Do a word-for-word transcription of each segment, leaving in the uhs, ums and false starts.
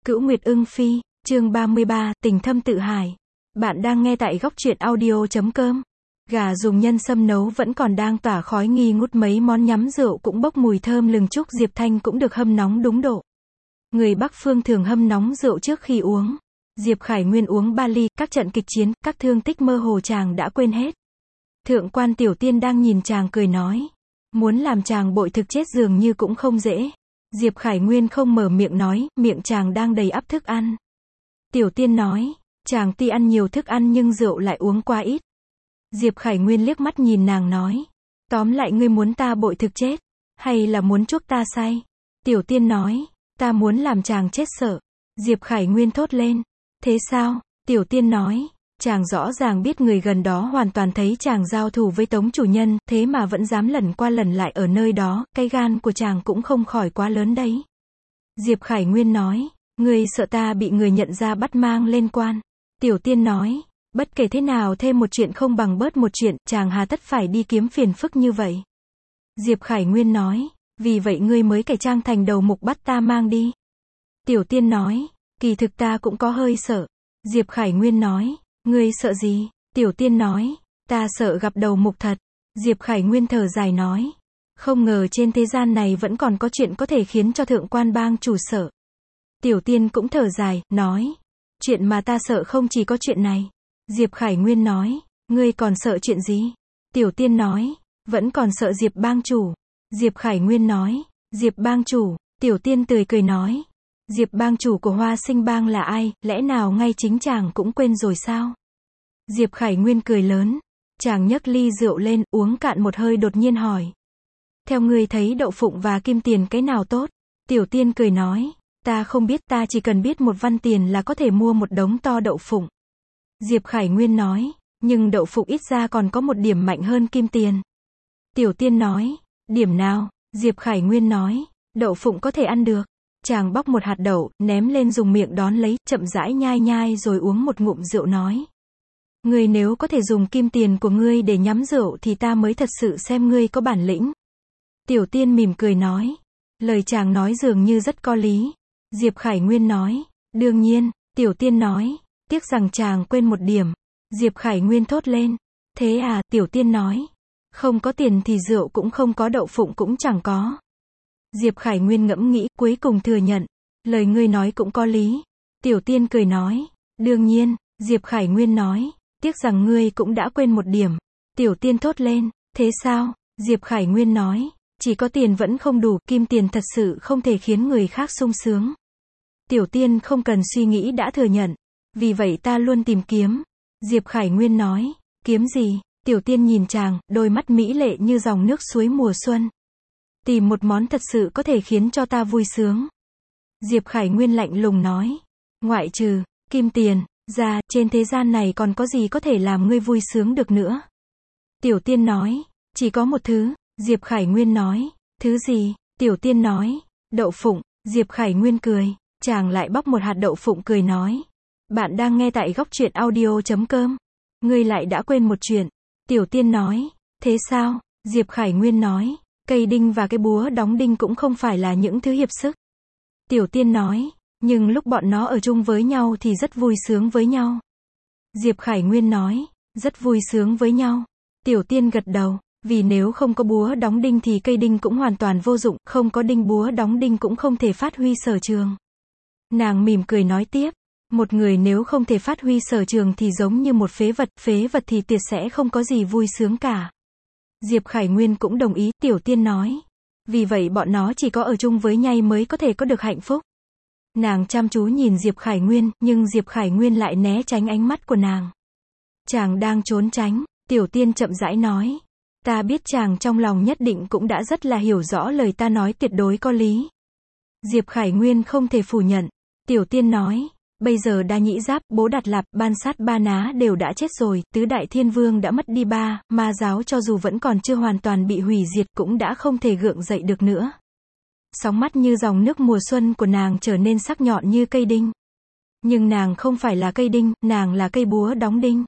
Cửu Nguyệt Ưng Phi, chương ba mươi ba, tình thâm tự hải. Bạn đang nghe tại góc truyện audio chấm com. Gà dùng nhân sâm nấu vẫn còn đang tỏa khói nghi ngút, mấy món nhắm rượu cũng bốc mùi thơm lừng, chúc Diệp Thanh cũng được hâm nóng đúng độ. Người Bắc phương thường hâm nóng rượu trước khi uống. Diệp Khải Nguyên uống ba ly, các trận kịch chiến, các thương tích mơ hồ chàng đã quên hết. Thượng quan Tiểu Tiên đang nhìn chàng cười nói. Muốn làm chàng bội thực chết dường như cũng không dễ. Diệp Khải Nguyên không mở miệng nói, miệng chàng đang đầy ắp thức ăn. Tiểu Tiên nói, chàng tuy ăn nhiều thức ăn nhưng rượu lại uống quá ít. Diệp Khải Nguyên liếc mắt nhìn nàng nói, tóm lại ngươi muốn ta bội thực chết, hay là muốn chuốc ta say? Tiểu Tiên nói, ta muốn làm chàng chết sợ. Diệp Khải Nguyên thốt lên, thế sao? Tiểu Tiên nói, chàng rõ ràng biết người gần đó hoàn toàn thấy chàng giao thủ với Tống chủ nhân, thế mà vẫn dám lẩn qua lẩn lại ở nơi đó, cái gan của chàng cũng không khỏi quá lớn đấy. Diệp Khải Nguyên nói, ngươi sợ ta bị người nhận ra bắt mang lên quan. Tiểu Tiên nói, bất kể thế nào thêm một chuyện không bằng bớt một chuyện, chàng hà tất phải đi kiếm phiền phức như vậy. Diệp Khải Nguyên nói, vì vậy ngươi mới cải trang thành đầu mục bắt ta mang đi. Tiểu Tiên nói, kỳ thực ta cũng có hơi sợ. Diệp Khải Nguyên nói, ngươi sợ gì? Tiểu Tiên nói, ta sợ gặp đầu mục thật. Diệp Khải Nguyên thở dài nói, không ngờ trên thế gian này vẫn còn có chuyện có thể khiến cho thượng quan bang chủ sợ. Tiểu Tiên cũng thở dài, nói, chuyện mà ta sợ không chỉ có chuyện này. Diệp Khải Nguyên nói, ngươi còn sợ chuyện gì? Tiểu Tiên nói, vẫn còn sợ Diệp bang chủ. Diệp Khải Nguyên nói, Diệp bang chủ. Tiểu Tiên tươi cười nói, Diệp bang chủ của Hoa Sinh bang là ai, lẽ nào ngay chính chàng cũng quên rồi sao? Diệp Khải Nguyên cười lớn, chàng nhấc ly rượu lên, uống cạn một hơi đột nhiên hỏi. Theo ngươi thấy đậu phụng và kim tiền cái nào tốt? Tiểu Tiên cười nói, ta không biết, ta chỉ cần biết một văn tiền là có thể mua một đống to đậu phụng. Diệp Khải Nguyên nói, nhưng đậu phụng ít ra còn có một điểm mạnh hơn kim tiền. Tiểu Tiên nói, điểm nào? Diệp Khải Nguyên nói, đậu phụng có thể ăn được. Chàng bóc một hạt đậu, ném lên dùng miệng đón lấy, chậm rãi nhai nhai rồi uống một ngụm rượu nói. Ngươi nếu có thể dùng kim tiền của ngươi để nhắm rượu thì ta mới thật sự xem ngươi có bản lĩnh. Tiểu Tiên mỉm cười nói. Lời chàng nói dường như rất có lý. Diệp Khải Nguyên nói. Đương nhiên. Tiểu Tiên nói. Tiếc rằng chàng quên một điểm. Diệp Khải Nguyên thốt lên. Thế à? Tiểu Tiên nói. Không có tiền thì rượu cũng không có, đậu phụng cũng chẳng có. Diệp Khải Nguyên ngẫm nghĩ, cuối cùng thừa nhận. Lời ngươi nói cũng có lý. Tiểu Tiên cười nói. Đương nhiên. Diệp Khải Nguyên nói. Tiếc rằng ngươi cũng đã quên một điểm. Tiểu Tiên thốt lên. Thế sao? Diệp Khải Nguyên nói. Chỉ có tiền vẫn không đủ, kim tiền thật sự không thể khiến người khác sung sướng. Tiểu Tiên không cần suy nghĩ đã thừa nhận. Vì vậy ta luôn tìm kiếm. Diệp Khải Nguyên nói. Kiếm gì? Tiểu Tiên nhìn chàng, đôi mắt mỹ lệ như dòng nước suối mùa xuân. Tìm một món thật sự có thể khiến cho ta vui sướng. Diệp Khải Nguyên lạnh lùng nói. Ngoại trừ kim tiền ra, trên thế gian này còn có gì có thể làm ngươi vui sướng được nữa? Tiểu Tiên nói. Chỉ có một thứ. Diệp Khải Nguyên nói. Thứ gì? Tiểu Tiên nói. Đậu phụng. Diệp Khải Nguyên cười. Chàng lại bóc một hạt đậu phụng cười nói. Bạn đang nghe tại góc truyện audio chấm com. Ngươi lại đã quên một chuyện. Tiểu Tiên nói. Thế sao? Diệp Khải Nguyên nói. Cây đinh và cái búa đóng đinh cũng không phải là những thứ hiệp sức. Tiểu Tiên nói. Nhưng lúc bọn nó ở chung với nhau thì rất vui sướng với nhau. Diệp Khải Nguyên nói. Rất vui sướng với nhau. Tiểu Tiên gật đầu. Vì nếu không có búa đóng đinh thì cây đinh cũng hoàn toàn vô dụng, không có đinh búa đóng đinh cũng không thể phát huy sở trường. Nàng mỉm cười nói tiếp. Một người nếu không thể phát huy sở trường thì giống như một phế vật, phế vật thì tuyệt sẽ không có gì vui sướng cả. Diệp Khải Nguyên cũng đồng ý. Tiểu Tiên nói. Vì vậy bọn nó chỉ có ở chung với nhau mới có thể có được hạnh phúc. Nàng chăm chú nhìn Diệp Khải Nguyên, nhưng Diệp Khải Nguyên lại né tránh ánh mắt của nàng. Chàng đang trốn tránh. Tiểu Tiên chậm rãi nói. Ta biết chàng trong lòng nhất định cũng đã rất là hiểu rõ lời ta nói tuyệt đối có lý. Diệp Khải Nguyên không thể phủ nhận. Tiểu Tiên nói. Bây giờ Đa Nhĩ Giáp, Bố Đạt Lạp, Ban Sát Ba Ná đều đã chết rồi, Tứ Đại Thiên Vương đã mất đi ba, ma giáo cho dù vẫn còn chưa hoàn toàn bị hủy diệt cũng đã không thể gượng dậy được nữa. Sóng mắt như dòng nước mùa xuân của nàng trở nên sắc nhọn như cây đinh. Nhưng nàng không phải là cây đinh, nàng là cây búa đóng đinh.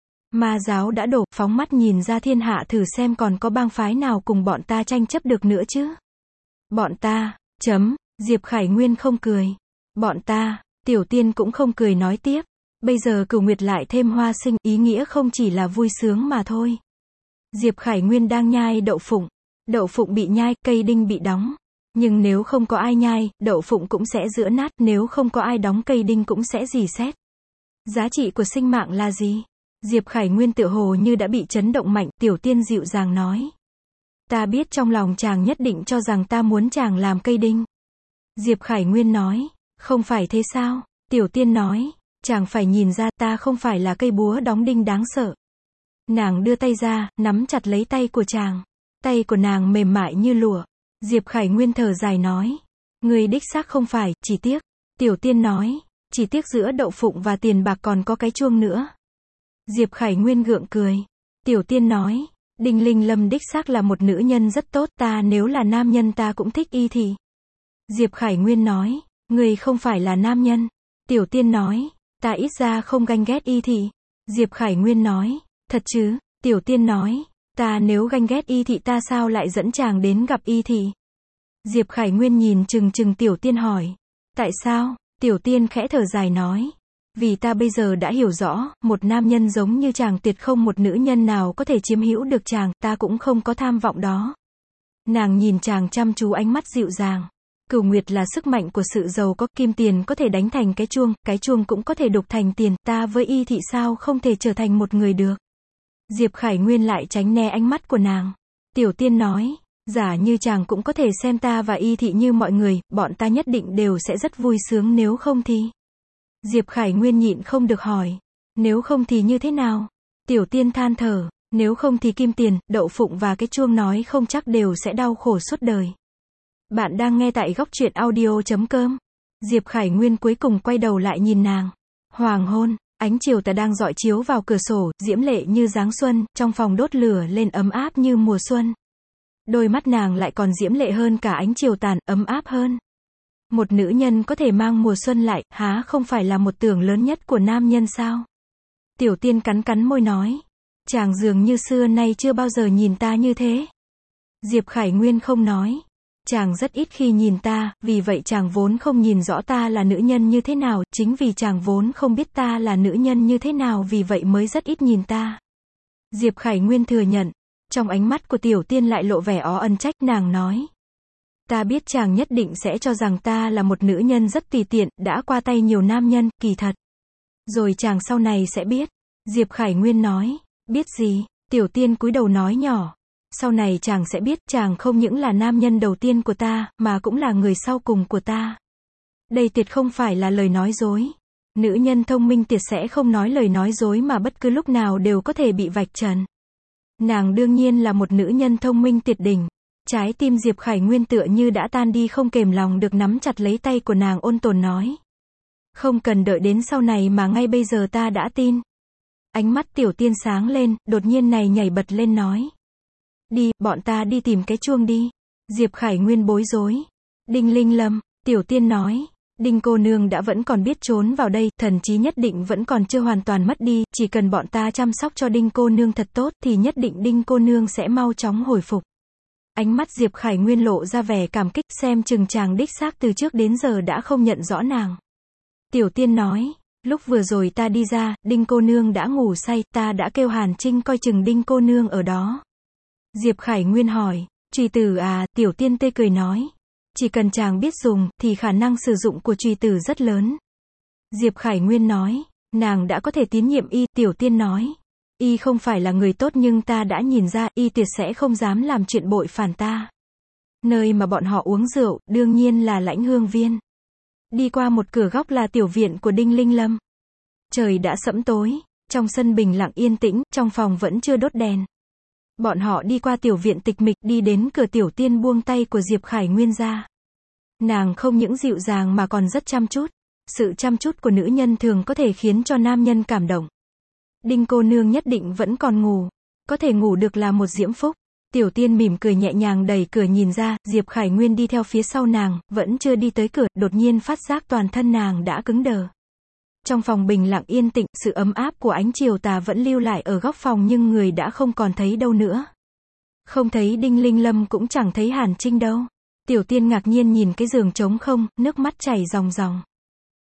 Ma giáo đã đổ, phóng mắt nhìn ra thiên hạ thử xem còn có bang phái nào cùng bọn ta tranh chấp được nữa chứ. Bọn ta, chấm, Diệp Khải Nguyên không cười. Bọn ta, Tiểu Tiên cũng không cười nói tiếp. Bây giờ Cửu Nguyệt lại thêm hoa sinh, ý nghĩa không chỉ là vui sướng mà thôi. Diệp Khải Nguyên đang nhai đậu phụng. Đậu phụng bị nhai, cây đinh bị đóng. Nhưng nếu không có ai nhai, đậu phụng cũng sẽ giữa nát, nếu không có ai đóng cây đinh cũng sẽ rỉ sét. Giá trị của sinh mạng là gì? Diệp Khải Nguyên tựa hồ như đã bị chấn động mạnh, Tiểu Tiên dịu dàng nói. Ta biết trong lòng chàng nhất định cho rằng ta muốn chàng làm cây đinh. Diệp Khải Nguyên nói, không phải thế sao? Tiểu Tiên nói, chàng phải nhìn ra ta không phải là cây búa đóng đinh đáng sợ. Nàng đưa tay ra, nắm chặt lấy tay của chàng. Tay của nàng mềm mại như lụa. Diệp Khải Nguyên thở dài nói, người đích xác không phải, chỉ tiếc. Tiểu Tiên nói, chỉ tiếc giữa đậu phụng và tiền bạc còn có cái chuông nữa. Diệp Khải Nguyên gượng cười. Tiểu Tiên nói, Đinh Linh Lâm đích xác là một nữ nhân rất tốt, ta nếu là nam nhân ta cũng thích y thì. Diệp Khải Nguyên nói, người không phải là nam nhân. Tiểu Tiên nói, ta ít ra không ganh ghét y thị. Diệp Khải Nguyên nói, thật chứ? Tiểu Tiên nói, ta nếu ganh ghét y thị ta sao lại dẫn chàng đến gặp y thị? Diệp Khải Nguyên nhìn chừng chừng Tiểu Tiên hỏi, tại sao? Tiểu Tiên khẽ thở dài nói, vì ta bây giờ đã hiểu rõ, một nam nhân giống như chàng tuyệt không một nữ nhân nào có thể chiếm hữu được chàng, ta cũng không có tham vọng đó. Nàng nhìn chàng chăm chú, ánh mắt dịu dàng. Cửu Nguyệt là sức mạnh của sự giàu có, kim tiền có thể đánh thành cái chuông, cái chuông cũng có thể đục thành tiền, ta với y thị sao không thể trở thành một người được. Diệp Khải Nguyên lại tránh né ánh mắt của nàng. Tiểu Tiên nói, giả như chàng cũng có thể xem ta và y thị như mọi người, bọn ta nhất định đều sẽ rất vui sướng, nếu không thì. Diệp Khải Nguyên nhịn không được hỏi, nếu không thì như thế nào? Tiểu Tiên than thở, nếu không thì kim tiền, đậu phụng và cái chuông nói không chắc đều sẽ đau khổ suốt đời. Bạn đang nghe tại góc truyện audio chấm com. Diệp Khải Nguyên cuối cùng quay đầu lại nhìn nàng. Hoàng hôn, ánh chiều tà đang rọi chiếu vào cửa sổ, diễm lệ như giáng xuân, trong phòng đốt lửa lên ấm áp như mùa xuân. Đôi mắt nàng lại còn diễm lệ hơn cả ánh chiều tàn, ấm áp hơn. Một nữ nhân có thể mang mùa xuân lại, há không phải là một tưởng lớn nhất của nam nhân sao? Tiểu Tiên cắn cắn môi nói, chàng dường như xưa nay chưa bao giờ nhìn ta như thế. Diệp Khải Nguyên không nói, chàng rất ít khi nhìn ta, vì vậy chàng vốn không nhìn rõ ta là nữ nhân như thế nào, chính vì chàng vốn không biết ta là nữ nhân như thế nào, vì vậy mới rất ít nhìn ta. Diệp Khải Nguyên thừa nhận, trong ánh mắt của Tiểu Tiên lại lộ vẻ ó ân trách, nàng nói, ta biết chàng nhất định sẽ cho rằng ta là một nữ nhân rất tùy tiện, đã qua tay nhiều nam nhân, kỳ thật. Rồi chàng sau này sẽ biết. Diệp Khải Nguyên nói, biết gì? Tiểu Tiên cúi đầu nói nhỏ, sau này chàng sẽ biết, chàng không những là nam nhân đầu tiên của ta, mà cũng là người sau cùng của ta. Đây tuyệt không phải là lời nói dối. Nữ nhân thông minh tuyệt sẽ không nói lời nói dối mà bất cứ lúc nào đều có thể bị vạch trần. Nàng đương nhiên là một nữ nhân thông minh tuyệt đỉnh. Trái tim Diệp Khải Nguyên tựa như đã tan đi, không kềm lòng được nắm chặt lấy tay của nàng, ôn tồn nói. Không cần đợi đến sau này mà ngay bây giờ ta đã tin. Ánh mắt Tiểu Tiên sáng lên, đột nhiên này nhảy bật lên nói. Đi, bọn ta đi tìm cái chuông đi. Diệp Khải Nguyên bối rối. Đinh Linh Lâm, Tiểu Tiên nói. Đinh cô nương đã vẫn còn biết trốn vào đây, thần trí nhất định vẫn còn chưa hoàn toàn mất đi, chỉ cần bọn ta chăm sóc cho Đinh cô nương thật tốt, thì nhất định Đinh cô nương sẽ mau chóng hồi phục. Ánh mắt Diệp Khải Nguyên lộ ra vẻ cảm kích, xem chừng chàng đích xác từ trước đến giờ đã không nhận rõ nàng. Tiểu Tiên nói, lúc vừa rồi ta đi ra, Đinh cô nương đã ngủ say, ta đã kêu Hàn Trinh coi chừng Đinh cô nương ở đó. Diệp Khải Nguyên hỏi, chùy tử à? Tiểu Tiên tê cười nói, chỉ cần chàng biết dùng, thì khả năng sử dụng của chùy tử rất lớn. Diệp Khải Nguyên nói, nàng đã có thể tín nhiệm y. Tiểu Tiên nói, y không phải là người tốt nhưng ta đã nhìn ra, y tuyệt sẽ không dám làm chuyện bội phản ta. Nơi mà bọn họ uống rượu, đương nhiên là Lãnh Hương Viên. Đi qua một cửa góc là tiểu viện của Đinh Linh Lâm. Trời đã sẫm tối, trong sân bình lặng yên tĩnh, trong phòng vẫn chưa đốt đèn. Bọn họ đi qua tiểu viện tịch mịch, đi đến cửa. Tiểu Tiên buông tay của Diệp Khải Nguyên ra. Nàng không những dịu dàng mà còn rất chăm chút. Sự chăm chút của nữ nhân thường có thể khiến cho nam nhân cảm động. Đinh cô nương nhất định vẫn còn ngủ. Có thể ngủ được là một diễm phúc. Tiểu Tiên mỉm cười nhẹ nhàng đẩy cửa nhìn ra, Diệp Khải Nguyên đi theo phía sau nàng, vẫn chưa đi tới cửa, đột nhiên phát giác toàn thân nàng đã cứng đờ. Trong phòng bình lặng yên tĩnh, sự ấm áp của ánh chiều tà vẫn lưu lại ở góc phòng nhưng người đã không còn thấy đâu nữa. Không thấy Đinh Linh Lâm cũng chẳng thấy Hàn Trinh đâu. Tiểu Tiên ngạc nhiên nhìn cái giường trống không, nước mắt chảy ròng ròng.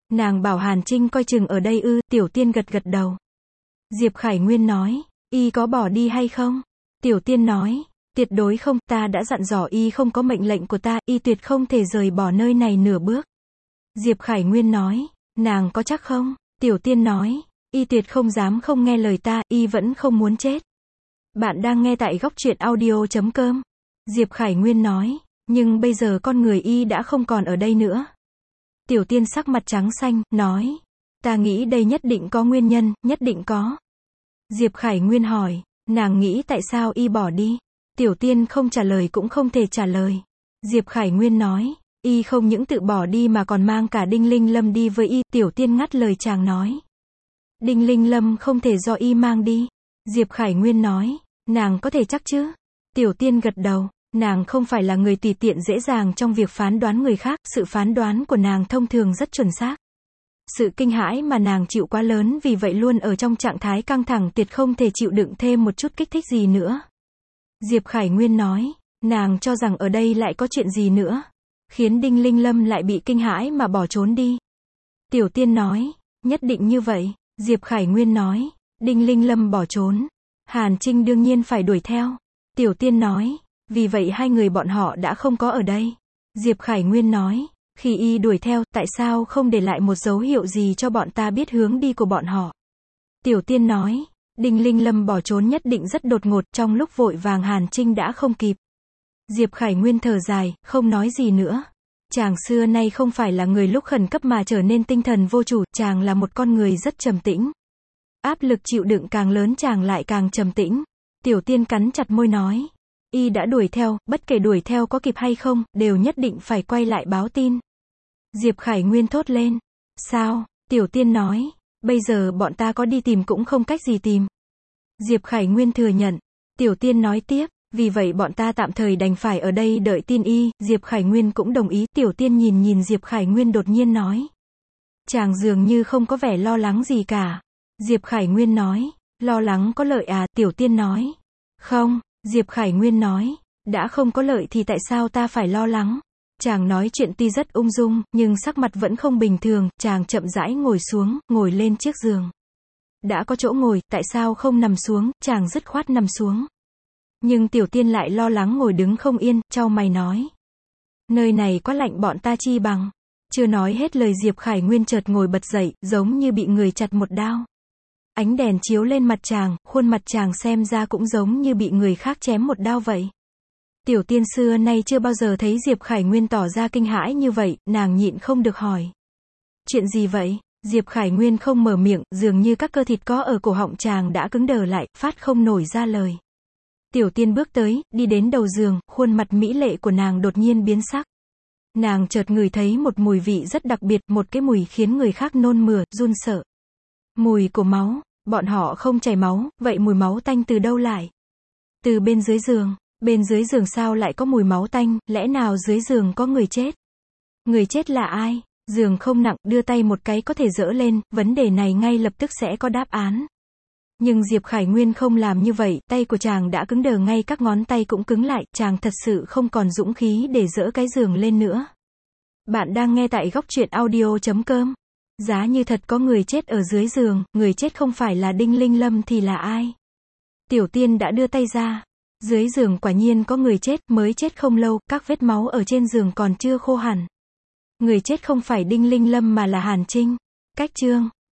Nàng bảo Hàn Trinh coi chừng ở đây ư, Tiểu Tiên gật gật đầu. Diệp Khải Nguyên nói, y có bỏ đi hay không? Tiểu Tiên nói, tuyệt đối không, ta đã dặn dò y không có mệnh lệnh của ta, y tuyệt không thể rời bỏ nơi này nửa bước. Diệp Khải Nguyên nói, nàng có chắc không? Tiểu Tiên nói, y tuyệt không dám không nghe lời ta, y vẫn không muốn chết. Bạn đang nghe tại góc truyện audio chấm com. Diệp Khải Nguyên nói, nhưng bây giờ con người y đã không còn ở đây nữa. Tiểu Tiên sắc mặt trắng xanh, nói, ta nghĩ đây nhất định có nguyên nhân, nhất định có. Diệp Khải Nguyên hỏi, nàng nghĩ tại sao y bỏ đi? Tiểu Tiên không trả lời cũng không thể trả lời. Diệp Khải Nguyên nói, y không những tự bỏ đi mà còn mang cả Đinh Linh Lâm đi với y. Tiểu Tiên ngắt lời chàng nói, Đinh Linh Lâm không thể do y mang đi. Diệp Khải Nguyên nói, nàng có thể chắc chứ? Tiểu Tiên gật đầu, nàng không phải là người tùy tiện dễ dàng trong việc phán đoán người khác, sự phán đoán của nàng thông thường rất chuẩn xác. Sự kinh hãi mà nàng chịu quá lớn, vì vậy luôn ở trong trạng thái căng thẳng tuyệt không thể chịu đựng thêm một chút kích thích gì nữa. Diệp Khải Nguyên nói, nàng cho rằng ở đây lại có chuyện gì nữa, khiến Đinh Linh Lâm lại bị kinh hãi mà bỏ trốn đi. Tiểu Tiên nói, nhất định như vậy. Diệp Khải Nguyên nói, Đinh Linh Lâm bỏ trốn, Hàn Trinh đương nhiên phải đuổi theo. Tiểu Tiên nói, vì vậy hai người bọn họ đã không có ở đây. Diệp Khải Nguyên nói, khi y đuổi theo, tại sao không để lại một dấu hiệu gì cho bọn ta biết hướng đi của bọn họ? Tiểu Tiên nói, Đinh Linh Lâm bỏ trốn nhất định rất đột ngột, trong lúc vội vàng Hàn Trinh đã không kịp. Diệp Khải Nguyên thở dài, không nói gì nữa. Chàng xưa nay không phải là người lúc khẩn cấp mà trở nên tinh thần vô chủ, chàng là một con người rất trầm tĩnh. Áp lực chịu đựng càng lớn chàng lại càng trầm tĩnh. Tiểu Tiên cắn chặt môi nói, y đã đuổi theo, bất kể đuổi theo có kịp hay không, đều nhất định phải quay lại báo tin. Diệp Khải Nguyên thốt lên, sao? Tiểu Tiên nói, bây giờ bọn ta có đi tìm cũng không cách gì tìm. Diệp Khải Nguyên thừa nhận. Tiểu Tiên nói tiếp, vì vậy bọn ta tạm thời đành phải ở đây đợi tin y. Diệp Khải Nguyên cũng đồng ý. Tiểu Tiên nhìn nhìn Diệp Khải Nguyên đột nhiên nói, chàng dường như không có vẻ lo lắng gì cả. Diệp Khải Nguyên nói, lo lắng có lợi à? Tiểu Tiên nói, không. Diệp Khải Nguyên nói, đã không có lợi thì tại sao ta phải lo lắng? Chàng nói chuyện tuy rất ung dung, nhưng sắc mặt vẫn không bình thường. Chàng chậm rãi ngồi xuống, ngồi lên chiếc giường. Đã có chỗ ngồi, tại sao không nằm xuống? Chàng dứt khoát nằm xuống. Nhưng Tiểu Tiên lại lo lắng ngồi đứng không yên, chau mày nói, nơi này quá lạnh, bọn ta chi bằng. Chưa nói hết lời Diệp Khải Nguyên chợt ngồi bật dậy, giống như bị người chặt một đao. Ánh đèn chiếu lên mặt chàng, khuôn mặt chàng xem ra cũng giống như bị người khác chém một đao vậy. Tiểu Tiên xưa nay chưa bao giờ thấy Diệp Khải Nguyên tỏ ra kinh hãi như vậy, nàng nhịn không được hỏi, chuyện gì vậy? Diệp Khải Nguyên không mở miệng, dường như các cơ thịt có ở cổ họng chàng đã cứng đờ lại, phát không nổi ra lời. Tiểu Tiên bước tới, đi đến đầu giường, khuôn mặt mỹ lệ của nàng đột nhiên biến sắc. Nàng chợt ngửi thấy một mùi vị rất đặc biệt, một cái mùi khiến người khác nôn mửa, run sợ. Mùi của máu. Bọn họ không chảy máu, vậy mùi máu tanh từ đâu lại? Từ bên dưới giường. Bên dưới giường sao lại có mùi máu tanh? Lẽ nào dưới giường có người chết? Người chết là ai? Giường không nặng, đưa tay một cái có thể dỡ lên, vấn đề này ngay lập tức sẽ có đáp án. Nhưng Diệp Khải Nguyên không làm như vậy, tay của chàng đã cứng đờ, ngay các ngón tay cũng cứng lại, chàng thật sự không còn dũng khí để dỡ cái giường lên nữa. Bạn đang nghe tại góc truyện audio chấm com. Giá như thật có người chết ở dưới giường, người chết không phải là Đinh Linh Lâm thì là ai? Tiểu Tiên đã đưa tay ra. Dưới giường quả nhiên có người chết, mới chết không lâu, các vết máu ở trên giường còn chưa khô hẳn. Người chết không phải Đinh Linh Lâm mà là Hàn Trinh. Cách chương